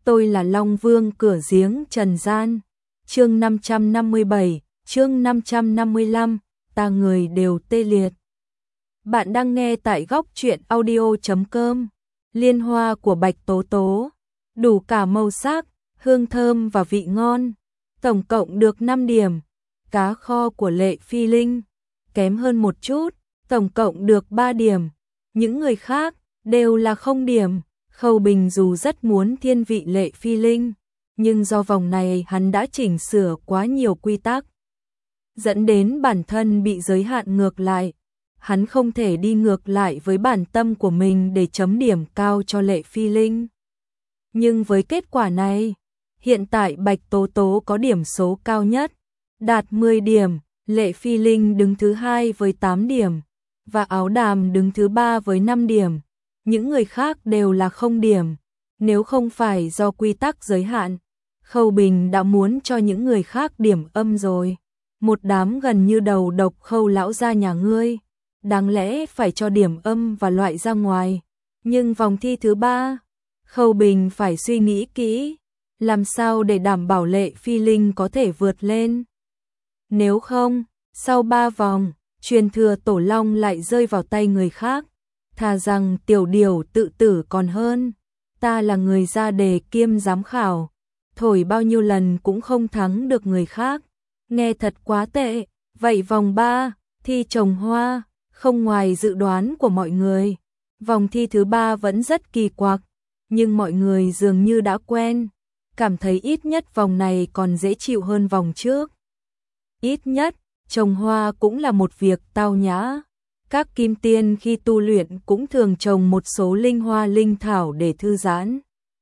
tôi là Long Vương cửa giếng trần gian. Chương 557, chương 555, ta người đều tê liệt. Bạn đang nghe tại góc truyện audio.com. Liên hoa của Bạch Tố Tố, đủ cả màu sắc, hương thơm và vị ngon. Tổng cộng được 5 điểm. Cá kho của Lệ Phi Linh, kém hơn một chút, tổng cộng được 3 điểm. Những người khác đều là 0 điểm. Khâu Bình dù rất muốn thiên vị Lệ Phi Linh, nhưng do vòng này hắn đã chỉnh sửa quá nhiều quy tắc, dẫn đến bản thân bị giới hạn ngược lại. Hắn không thể đi ngược lại với bản tâm của mình để chấm điểm cao cho Lệ Phi Linh. Nhưng với kết quả này, hiện tại Bạch Tố Tố có điểm số cao nhất, đạt 10 điểm, Lệ Phi Linh đứng thứ 2 với 8 điểm, và Áo Đàm đứng thứ 3 với 5 điểm. Những người khác đều là 0 điểm. Nếu không phải do quy tắc giới hạn, Khâu Bình đã muốn cho những người khác điểm âm rồi. Một đám gần như đầu độc Khâu lão gia nhà ngươi, đáng lẽ phải cho điểm âm và loại ra ngoài. Nhưng vòng thi thứ 3, Khâu Bình phải suy nghĩ kỹ, làm sao để đảm bảo Lệ Phi Linh có thể vượt lên. Nếu không, sau 3 vòng, truyền thừa Tổ Long lại rơi vào tay người khác. Thà rằng Tiểu Điều tự tử còn hơn. Ta là người ra đề kiêm giám khảo, thổi bao nhiêu lần cũng không thắng được người khác. Nghe thật quá tệ. Vậy vòng 3, thi trồng hoa, không ngoài dự đoán của mọi người. Vòng thi thứ 3 vẫn rất kỳ quặc, nhưng mọi người dường như đã quen, cảm thấy ít nhất vòng này còn dễ chịu hơn vòng trước. Ít nhất, trồng hoa cũng là một việc tao nhã. Các kim tiên khi tu luyện cũng thường trồng một số linh hoa linh thảo để thư giãn.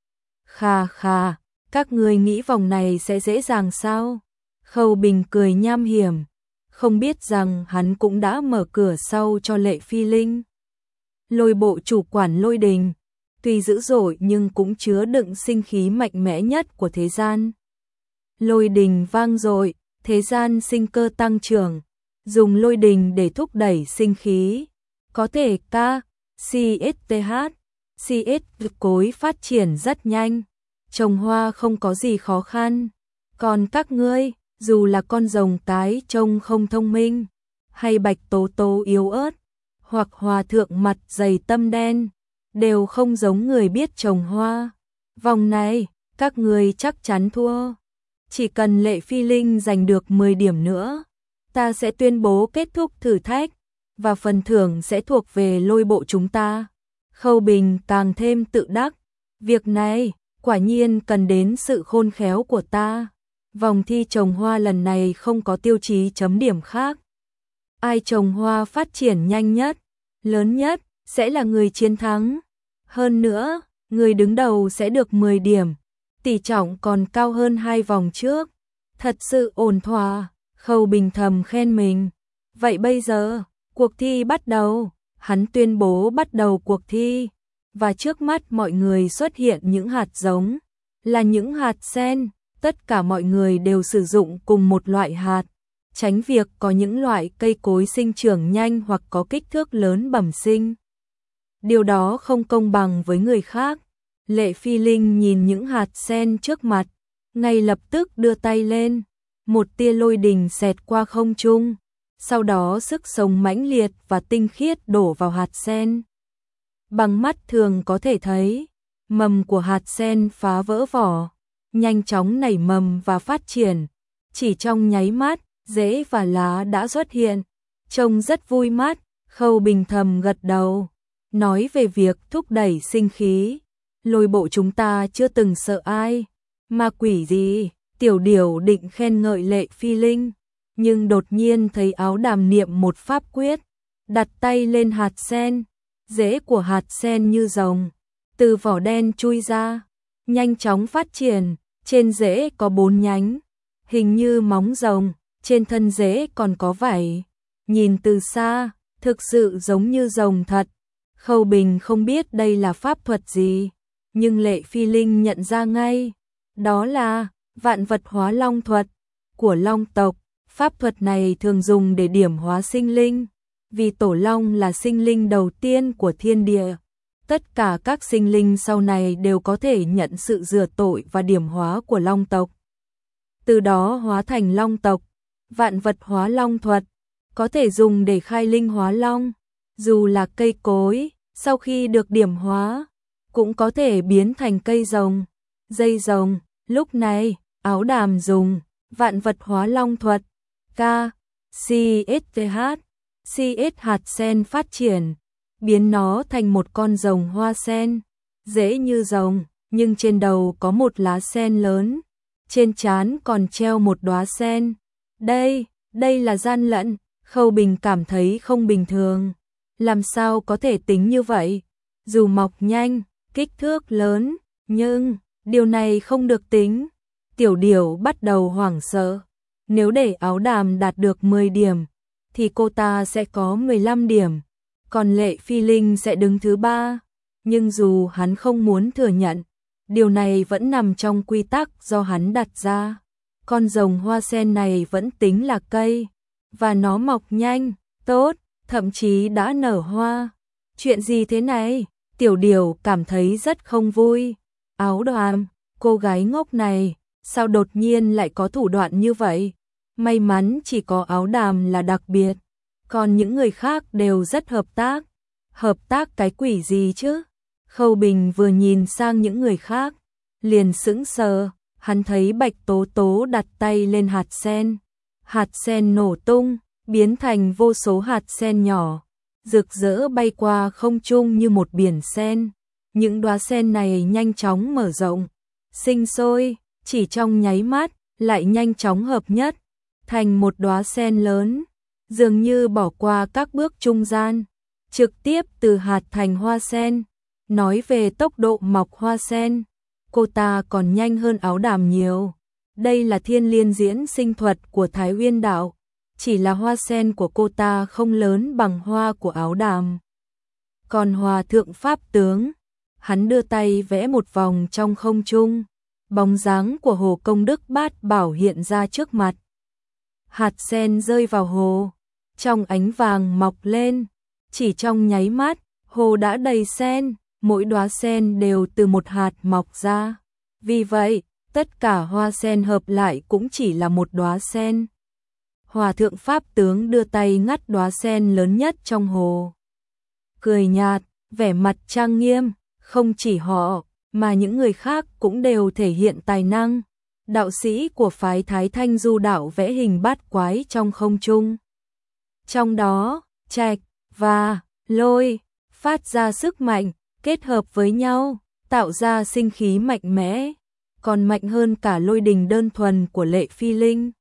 Khà khà, các người nghĩ vòng này sẽ dễ dàng sao? Khâu Bình cười nham hiểm, không biết rằng hắn cũng đã mở cửa sau cho Lệ Phi Linh. Lôi bộ chủ quản Lôi Đình, tuy dữ dội nhưng cũng chứa đựng sinh khí mạnh mẽ nhất của thế gian. Lôi đình vang dội, thế gian sinh cơ tăng trưởng. Dùng lôi đình để thúc đẩy sinh khí, có thể CSTH, cối phát triển rất nhanh. Trồng hoa không có gì khó khăn. Còn các ngươi, dù là con rồng cái trông không thông minh, hay Bạch Tố Tố yếu ớt, hoặc hòa thượng mặt dày tâm đen, đều không giống người biết trồng hoa. Vòng này, các ngươi chắc chắn thua. Chỉ cần Lệ Phi Linh giành được 10 điểm nữa, ta sẽ tuyên bố kết thúc thử thách, và phần thưởng sẽ thuộc về lôi bộ chúng ta. Khâu Bình càng thêm tự đắc. Việc này, quả nhiên cần đến sự khôn khéo của ta. Vòng thi trồng hoa lần này không có tiêu chí chấm điểm khác. Ai trồng hoa phát triển nhanh nhất, lớn nhất, sẽ là người chiến thắng. Hơn nữa, người đứng đầu sẽ được 10 điểm. Tỷ trọng còn cao hơn 2 vòng trước. Thật sự ổn thỏa. Khâu Bình thầm khen mình. Vậy bây giờ, cuộc thi bắt đầu. Hắn tuyên bố bắt đầu cuộc thi. Và trước mắt mọi người xuất hiện những hạt giống. Là những hạt sen. Tất cả mọi người đều sử dụng cùng một loại hạt. Tránh việc có những loại cây cối sinh trưởng nhanh hoặc có kích thước lớn bẩm sinh. Điều đó không công bằng với người khác. Lệ Phi Linh nhìn những hạt sen trước mặt, ngay lập tức đưa tay lên. Một tia lôi đình xẹt qua không trung, sau đó sức sống mãnh liệt và tinh khiết đổ vào hạt sen. Bằng mắt thường có thể thấy, mầm của hạt sen phá vỡ vỏ, nhanh chóng nảy mầm và phát triển. Chỉ trong nháy mắt, rễ và lá đã xuất hiện, trông rất vui mắt. Khâu Bình thầm gật đầu, nói về việc thúc đẩy sinh khí. Lôi bộ chúng ta chưa từng sợ ai, ma quỷ gì. Tiểu Điều định khen ngợi Lệ Phi Linh, nhưng đột nhiên thấy Áo Đàm niệm một pháp quyết, đặt tay lên hạt sen, rễ của hạt sen như rồng, từ vỏ đen chui ra, nhanh chóng phát triển. Trên rễ có 4 nhánh, hình như móng rồng, trên thân rễ còn có vảy. Nhìn từ xa, thực sự giống như rồng thật. Khâu Bình không biết đây là pháp thuật gì, nhưng Lệ Phi Linh nhận ra ngay, đó là vạn vật hóa long thuật của long tộc. Pháp thuật này thường dùng để điểm hóa sinh linh, vì Tổ Long là sinh linh đầu tiên của thiên địa. Tất cả các sinh linh sau này đều có thể nhận sự rửa tội và điểm hóa của Long tộc. Từ đó hóa thành Long tộc, vạn vật hóa Long thuật, có thể dùng để khai linh hóa Long. Dù là cây cối, sau khi được điểm hóa, cũng có thể biến thành cây rồng, dây rồng. Lúc này, Áo Đàm dùng vạn vật hóa Long thuật, CS hạt sen phát triển, biến nó thành một con rồng hoa sen, dễ như rồng, nhưng trên đầu có một lá sen lớn, trên trán còn treo một đóa sen. Đây là gian lận, Khâu Bình cảm thấy không bình thường. Làm sao có thể tính như vậy? Dù mọc nhanh, kích thước lớn, nhưng điều này không được tính. Tiểu Điểu bắt đầu hoảng sợ. Nếu để Áo Đàm đạt được 10 điểm, thì cô ta sẽ có 15 điểm, còn Lệ Phi Linh sẽ đứng thứ 3. Nhưng dù hắn không muốn thừa nhận, điều này vẫn nằm trong quy tắc do hắn đặt ra. Con rồng hoa sen này vẫn tính là cây, và nó mọc nhanh, tốt, thậm chí đã nở hoa. Chuyện gì thế này? Tiểu Điểu cảm thấy rất không vui. Áo Đàm, cô gái ngốc này, sao đột nhiên lại có thủ đoạn như vậy? May mắn chỉ có Áo Đàm là đặc biệt, còn những người khác đều rất hợp tác. Hợp tác cái quỷ gì chứ? Khâu Bình vừa nhìn sang những người khác, liền sững sờ, hắn thấy Bạch Tố Tố đặt tay lên hạt sen nổ tung, biến thành vô số hạt sen nhỏ, rực rỡ bay qua không trung như một biển sen. Những đóa sen này nhanh chóng mở rộng, sinh sôi, chỉ trong nháy mắt, lại nhanh chóng hợp nhất, thành một đóa sen lớn, dường như bỏ qua các bước trung gian, trực tiếp từ hạt thành hoa sen. Nói về tốc độ mọc hoa sen, cô ta còn nhanh hơn Áo Đàm nhiều. Đây là thiên liên diễn sinh thuật của Thái Uyên Đạo, chỉ là hoa sen của cô ta không lớn bằng hoa của Áo Đàm. Còn Hòa Thượng Pháp Tướng, hắn đưa tay vẽ một vòng trong không trung, bóng dáng của Hồ Công Đức Bát Bảo hiện ra trước mặt. Hạt sen rơi vào hồ, trong ánh vàng mọc lên, chỉ trong nháy mắt, hồ đã đầy sen, mỗi đóa sen đều từ một hạt mọc ra. Vì vậy, tất cả hoa sen hợp lại cũng chỉ là một đóa sen. Hòa Thượng Pháp Tướng đưa tay ngắt đóa sen lớn nhất trong hồ. Cười nhạt, vẻ mặt trang nghiêm, không chỉ họ, mà những người khác cũng đều thể hiện tài năng. Đạo sĩ của phái Thái Thanh Du đạo vẽ hình bát quái trong không trung. Trong đó, trạch và lôi phát ra sức mạnh, kết hợp với nhau, tạo ra sinh khí mạnh mẽ, còn mạnh hơn cả lôi đình đơn thuần của Lệ Phi Linh.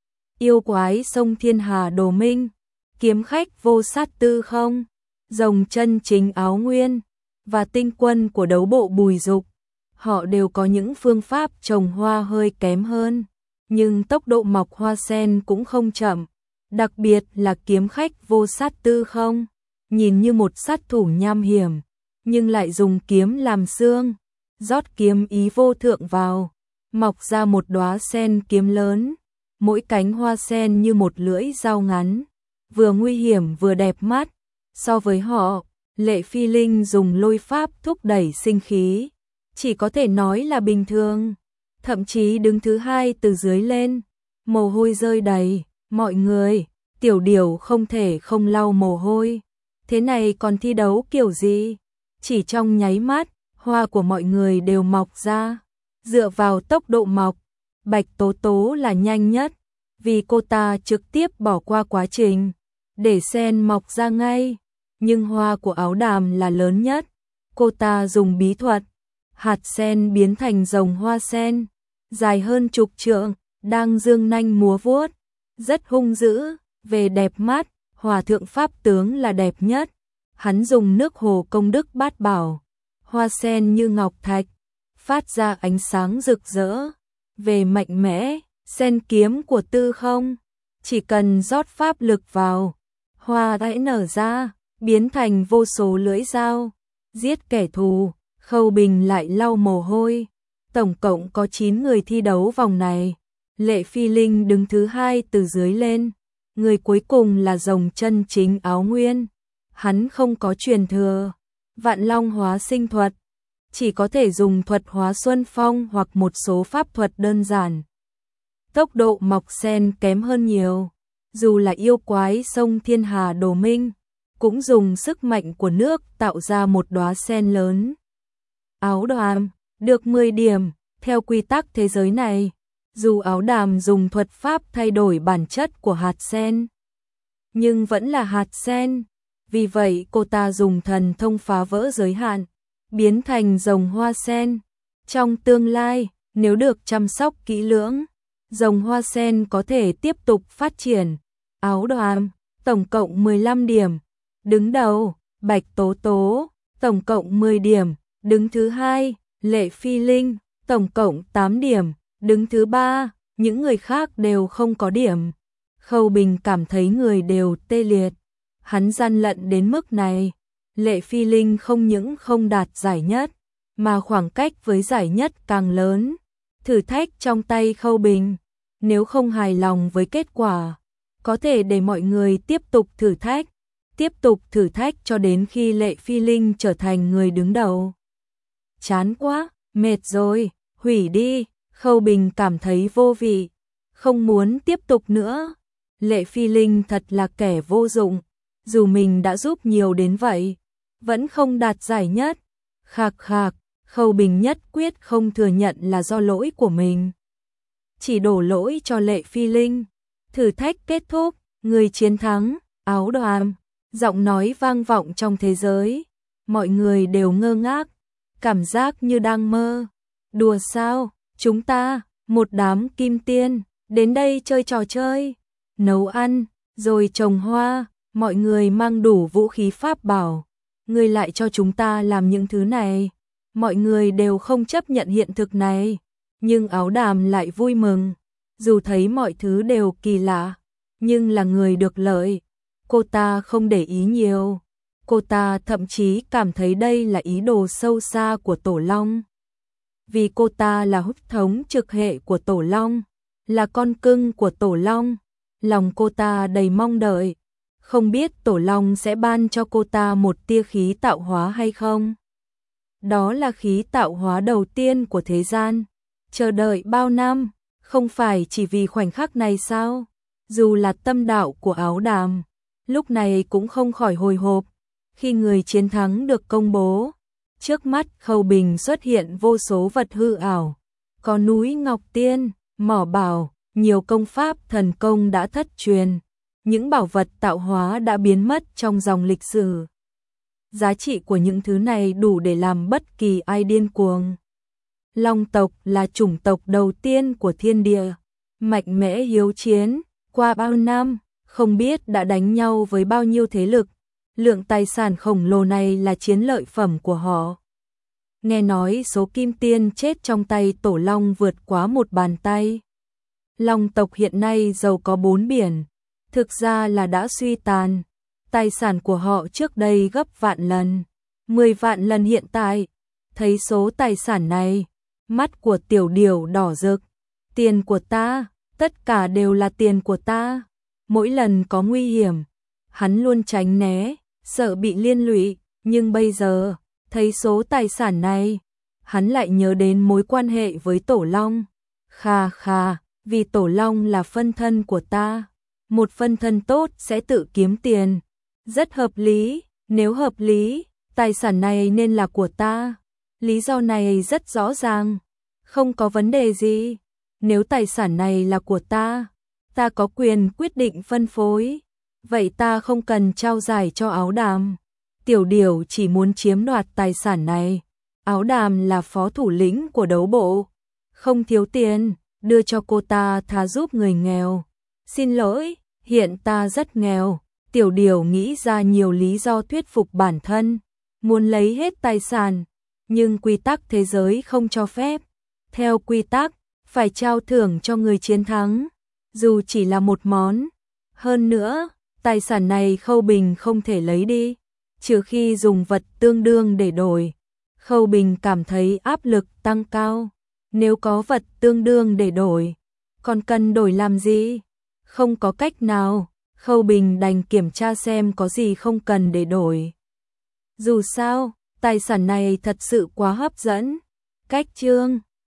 Yêu quái sông Thiên Hà Đồ Minh, kiếm khách vô sát tư không, rồng chân chính Áo Nguyên, và tinh quân của đấu bộ Bùi Dục. Họ đều có những phương pháp trồng hoa hơi kém hơn, nhưng tốc độ mọc hoa sen cũng không chậm. Đặc biệt là kiếm khách vô sát tư không, nhìn như một sát thủ nham hiểm, nhưng lại dùng kiếm làm xương, rót kiếm ý vô thượng vào, mọc ra một đóa sen kiếm lớn, mỗi cánh hoa sen như một lưỡi dao ngắn, vừa nguy hiểm vừa đẹp mắt. So với họ, Lệ Phi Linh dùng lôi pháp thúc đẩy sinh khí, chỉ có thể nói là bình thường, thậm chí đứng thứ 2 từ dưới lên, mồ hôi rơi đầy. Mọi người, Tiểu Điểu không thể không lau mồ hôi. Thế này còn thi đấu kiểu gì? Chỉ trong nháy mắt, hoa của mọi người đều mọc ra. Dựa vào tốc độ mọc, Bạch Tố Tố là nhanh nhất, vì cô ta trực tiếp bỏ qua quá trình, để sen mọc ra ngay. Nhưng hoa của Áo Đàm là lớn nhất. Cô ta dùng bí thuật, hạt sen biến thành rồng hoa sen, dài hơn chục trượng, đang dương nanh múa vuốt. Rất hung dữ, về đẹp mắt, Hòa Thượng Pháp Tướng là đẹp nhất. Hắn dùng nước Hồ Công Đức Bát Bảo, hoa sen như ngọc thạch, phát ra ánh sáng rực rỡ. Về mạnh mẽ, sen kiếm của Tư Không, chỉ cần rót pháp lực vào, hoa đã nở ra, biến thành vô số lưỡi dao, giết kẻ thù. Khâu Bình lại lau mồ hôi. Tổng cộng có 9 người thi đấu vòng này. Lệ Phi Linh đứng thứ 2 từ dưới lên, người cuối cùng là rồng chân chính Áo Nguyên. Hắn không có truyền thừa, Vạn Long hóa sinh thuật, chỉ có thể dùng thuật hóa xuân phong hoặc một số pháp thuật đơn giản. Tốc độ mọc sen kém hơn nhiều, dù là yêu quái sông Thiên Hà Đồ Minh, cũng dùng sức mạnh của nước tạo ra một đóa sen lớn. Áo đàm, được 10 điểm, theo quy tắc thế giới này, dù áo đàm dùng thuật pháp thay đổi bản chất của hạt sen, nhưng vẫn là hạt sen, vì vậy cô ta dùng thần thông phá vỡ giới hạn, biến thành rồng hoa sen. Trong tương lai, nếu được chăm sóc kỹ lưỡng, rồng hoa sen có thể tiếp tục phát triển. Áo đàm, tổng cộng 15 điểm. Đứng đầu, Bạch Tố Tố, tổng cộng 10 điểm. Đứng thứ hai, Lệ Phi Linh, tổng cộng 8 điểm. Đứng thứ ba, những người khác đều không có điểm. Khâu Bình cảm thấy người đều tê liệt. Hắn gian lận đến mức này. Lệ Phi Linh không những không đạt giải nhất, mà khoảng cách với giải nhất càng lớn. Thử thách trong tay Khâu Bình, nếu không hài lòng với kết quả, có thể để mọi người tiếp tục thử thách cho đến khi Lệ Phi Linh trở thành người đứng đầu. Chán quá, mệt rồi, hủy đi. Khâu Bình cảm thấy vô vị, không muốn tiếp tục nữa. Lệ Phi Linh thật là kẻ vô dụng, dù mình đã giúp nhiều đến vậy, vẫn không đạt giải nhất. Khạc khạc, Khâu Bình nhất quyết không thừa nhận là do lỗi của mình, chỉ đổ lỗi cho Lệ Phi Linh. Thử thách kết thúc, người chiến thắng, áo đàm, giọng nói vang vọng trong thế giới. Mọi người đều ngơ ngác, cảm giác như đang mơ. Đùa sao, chúng ta, một đám kim tiên, đến đây chơi trò chơi, nấu ăn, rồi trồng hoa, mọi người mang đủ vũ khí pháp bảo. Người lại cho chúng ta làm những thứ này. Mọi người đều không chấp nhận hiện thực này, nhưng áo đàm lại vui mừng. Dù thấy mọi thứ đều kỳ lạ, nhưng là người được lợi, cô ta không để ý nhiều. Cô ta thậm chí cảm thấy đây là ý đồ sâu xa của Tổ Long. Vì cô ta là huyết thống trực hệ của Tổ Long, là con cưng của Tổ Long, lòng cô ta đầy mong đợi. Không biết Tổ Long sẽ ban cho cô ta một tia khí tạo hóa hay không? Đó là khí tạo hóa đầu tiên của thế gian. Chờ đợi bao năm, không phải chỉ vì khoảnh khắc này sao? Dù là tâm đạo của áo đàm, lúc này cũng không khỏi hồi hộp. Khi người chiến thắng được công bố, trước mắt Khâu Bình xuất hiện vô số vật hư ảo. Có núi Ngọc Tiên, mỏ bảo, nhiều công pháp thần công đã thất truyền. Những bảo vật tạo hóa đã biến mất trong dòng lịch sử. Giá trị của những thứ này đủ để làm bất kỳ ai điên cuồng. Long tộc là chủng tộc đầu tiên của thiên địa, mạnh mẽ hiếu chiến, qua bao năm, không biết đã đánh nhau với bao nhiêu thế lực. Lượng tài sản khổng lồ này là chiến lợi phẩm của họ. Nghe nói số kim tiên chết trong tay Tổ Long vượt quá một bàn tay. Long tộc hiện nay giàu có 4 biển, thực ra là đã suy tàn. Tài sản của họ trước đây gấp vạn lần, 10 vạn lần hiện tại. Thấy số tài sản này, mắt của Tiểu Điểu đỏ rực. Tiền của ta, tất cả đều là tiền của ta. Mỗi lần có nguy hiểm, hắn luôn tránh né, sợ bị liên lụy. Nhưng bây giờ, thấy số tài sản này, hắn lại nhớ đến mối quan hệ với Tổ Long. Khà khà, vì Tổ Long là phân thân của ta. Một phân thân tốt sẽ tự kiếm tiền. Rất hợp lý, nếu hợp lý, tài sản này nên là của ta. Lý do này rất rõ ràng, không có vấn đề gì. Nếu tài sản này là của ta, ta có quyền quyết định phân phối. Vậy ta không cần trao giải cho áo đàm. Tiểu Điểu chỉ muốn chiếm đoạt tài sản này. Áo đàm là phó thủ lĩnh của đấu bộ, không thiếu tiền, đưa cho cô ta thà giúp người nghèo. Xin lỗi, hiện ta rất nghèo. Tiểu Điểu nghĩ ra nhiều lý do thuyết phục bản thân, muốn lấy hết tài sản, nhưng quy tắc thế giới không cho phép. Theo quy tắc, phải trao thưởng cho người chiến thắng, dù chỉ là một món. Hơn nữa, tài sản này Khâu Bình không thể lấy đi, trừ khi dùng vật tương đương để đổi. Khâu Bình cảm thấy áp lực tăng cao. Nếu có vật tương đương để đổi, còn cần đổi làm gì? Không có cách nào. Khâu Bình đành kiểm tra xem có gì không cần để đổi. Dù sao, Tài sản này thật sự quá hấp dẫn. Cách chương